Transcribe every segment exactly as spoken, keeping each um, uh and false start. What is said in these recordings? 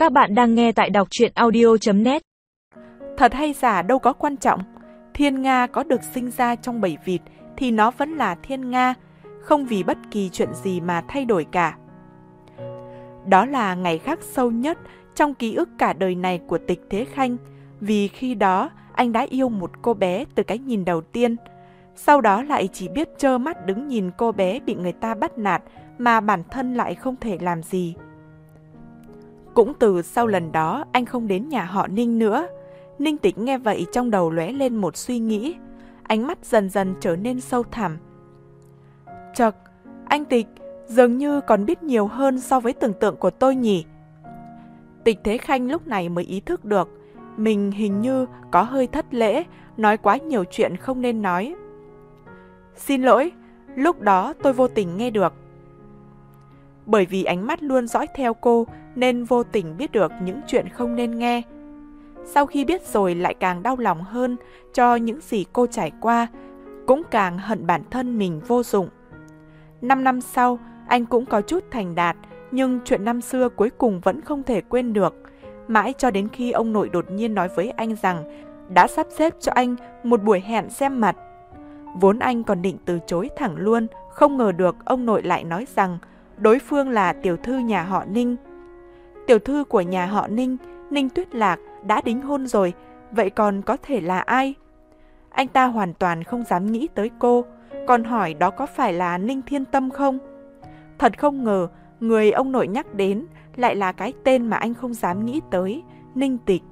Các bạn đang nghe tại đọc truyện audio chấm net. Thật hay giả đâu có quan trọng. Thiên Nga có được sinh ra trong bầy vịt thì nó vẫn là Thiên Nga, không vì bất kỳ chuyện gì mà thay đổi cả. Đó là ngày khắc sâu nhất trong ký ức cả đời này của Tịch Thế Khanh, vì khi đó anh đã yêu một cô bé từ cái nhìn đầu tiên. Sau đó lại chỉ biết trơ mắt đứng nhìn cô bé bị người ta bắt nạt mà bản thân lại không thể làm gì. Cũng từ sau lần đó anh không đến nhà họ Ninh nữa. Ninh Tịch nghe vậy trong đầu lóe lên một suy nghĩ, ánh mắt dần dần trở nên sâu thẳm. Chậc, anh Tịch dường như còn biết nhiều hơn so với tưởng tượng của tôi nhỉ. Tịch Thế Khanh lúc này mới ý thức được mình hình như có hơi thất lễ, nói quá nhiều chuyện không nên nói. Xin lỗi, lúc đó tôi vô tình nghe được. Bởi vì ánh mắt luôn dõi theo cô nên vô tình biết được những chuyện không nên nghe. Sau khi biết rồi lại càng đau lòng hơn cho những gì cô trải qua, cũng càng hận bản thân mình vô dụng. Năm năm sau, anh cũng có chút thành đạt, nhưng chuyện năm xưa cuối cùng vẫn không thể quên được. Mãi cho đến khi ông nội đột nhiên nói với anh rằng đã sắp xếp cho anh một buổi hẹn xem mặt. Vốn anh còn định từ chối thẳng luôn, không ngờ được ông nội lại nói rằng đối phương là tiểu thư nhà họ Ninh. Tiểu thư của nhà họ Ninh, Ninh Tuyết Lạc đã đính hôn rồi, vậy còn có thể là ai? Anh ta hoàn toàn không dám nghĩ tới cô, còn hỏi đó có phải là Ninh Thiên Tâm không? Thật không ngờ, người ông nội nhắc đến lại là cái tên mà anh không dám nghĩ tới, Ninh Tịch.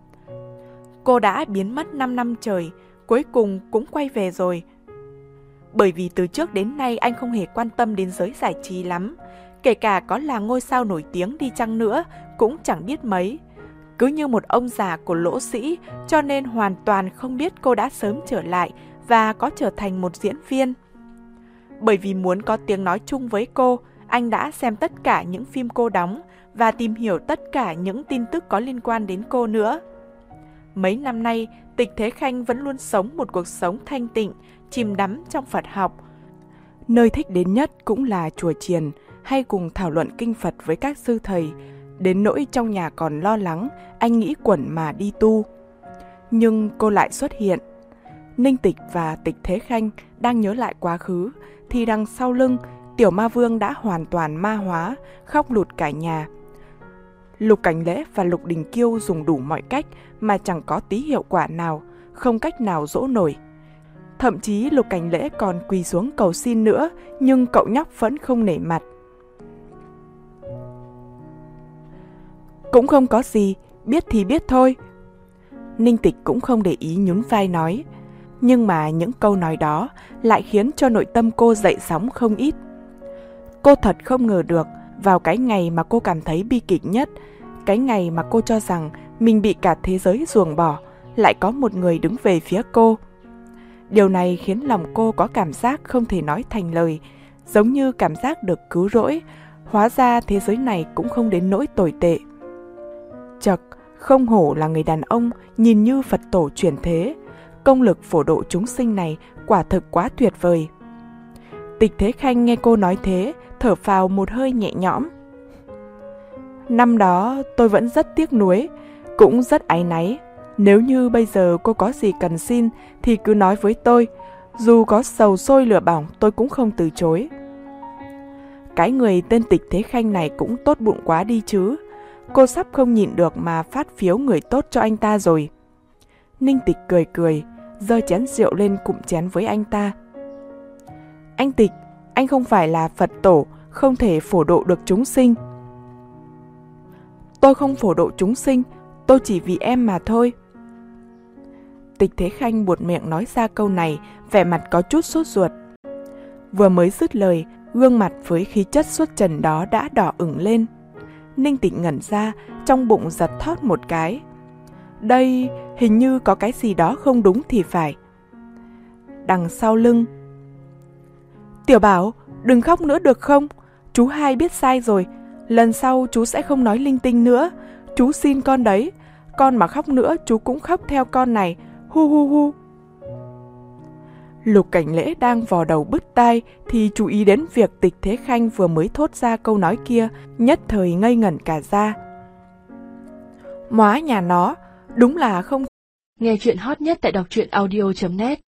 Cô đã biến mất năm năm trời, cuối cùng cũng quay về rồi. Bởi vì từ trước đến nay anh không hề quan tâm đến giới giải trí lắm, kể cả có là ngôi sao nổi tiếng đi chăng nữa cũng chẳng biết mấy. Cứ như một ông già của Lỗ Sĩ, cho nên hoàn toàn không biết cô đã sớm trở lại và có trở thành một diễn viên. Bởi vì muốn có tiếng nói chung với cô, anh đã xem tất cả những phim cô đóng và tìm hiểu tất cả những tin tức có liên quan đến cô nữa. Mấy năm nay, Tịch Thế Khanh vẫn luôn sống một cuộc sống thanh tịnh, chìm đắm trong Phật học. Nơi thích đến nhất cũng là chùa chiền, hay cùng thảo luận kinh Phật với các sư thầy, đến nỗi trong nhà còn lo lắng anh nghĩ quẩn mà đi tu. Nhưng cô lại xuất hiện. Ninh Tịch và Tịch Thế Khanh đang nhớ lại quá khứ, thì đằng sau lưng, Tiểu Ma Vương đã hoàn toàn ma hóa, khóc lụt cả nhà. Lục Cảnh Lễ và Lục Đình Kiêu dùng đủ mọi cách mà chẳng có tí hiệu quả nào, không cách nào dỗ nổi. Thậm chí Lục Cảnh Lễ còn quỳ xuống cầu xin nữa, nhưng cậu nhóc vẫn không nể mặt. Cũng không có gì, biết thì biết thôi. Ninh Tịch cũng không để ý nhún vai nói, nhưng mà những câu nói đó lại khiến cho nội tâm cô dậy sóng không ít. Cô thật không ngờ được, vào cái ngày mà cô cảm thấy bi kịch nhất, cái ngày mà cô cho rằng mình bị cả thế giới ruồng bỏ, lại có một người đứng về phía cô. Điều này khiến lòng cô có cảm giác không thể nói thành lời, giống như cảm giác được cứu rỗi. Hóa ra thế giới này cũng không đến nỗi tồi tệ. Chậc, không hổ là người đàn ông nhìn như Phật tổ chuyển thế. Công lực phổ độ chúng sinh này quả thực quá tuyệt vời. Tịch Thế Khanh nghe cô nói thế, thở phào một hơi nhẹ nhõm. Năm đó tôi vẫn rất tiếc nuối, cũng rất áy náy. Nếu như bây giờ cô có gì cần xin thì cứ nói với tôi, dù có sầu sôi lửa bỏng tôi cũng không từ chối. Cái người tên Tịch Thế Khanh này cũng tốt bụng quá đi chứ. Cô sắp không nhịn được mà phát phiếu người tốt cho anh ta rồi. Ninh Tịch cười cười, giơ chén rượu lên cụm chén với anh ta. Anh Tịch, anh không phải là Phật tổ, không thể phổ độ được chúng sinh. Tôi không phổ độ chúng sinh, tôi chỉ vì em mà thôi. Tịch Thế Khanh buột miệng nói ra câu này, vẻ mặt có chút sốt ruột. Vừa mới dứt lời, gương mặt với khí chất xuất trần đó đã đỏ ửng lên. Ninh Tịch ngẩn ra, trong bụng giật thót một cái. Đây hình như có cái gì đó không đúng thì phải. Đằng sau lưng, Tiểu Bảo, đừng khóc nữa được không? Chú hai biết sai rồi, lần sau chú sẽ không nói linh tinh nữa. Chú xin con đấy, con mà khóc nữa chú cũng khóc theo con này, hu hu hu. Lục Cảnh Lễ đang vò đầu bứt tai thì chú ý đến việc Tịch Thế Khanh vừa mới thốt ra câu nói kia, nhất thời ngây ngẩn cả ra. Móa nhà nó, đúng là không. Nghe chuyện hot nhất tại đọc truyện audio chấm net.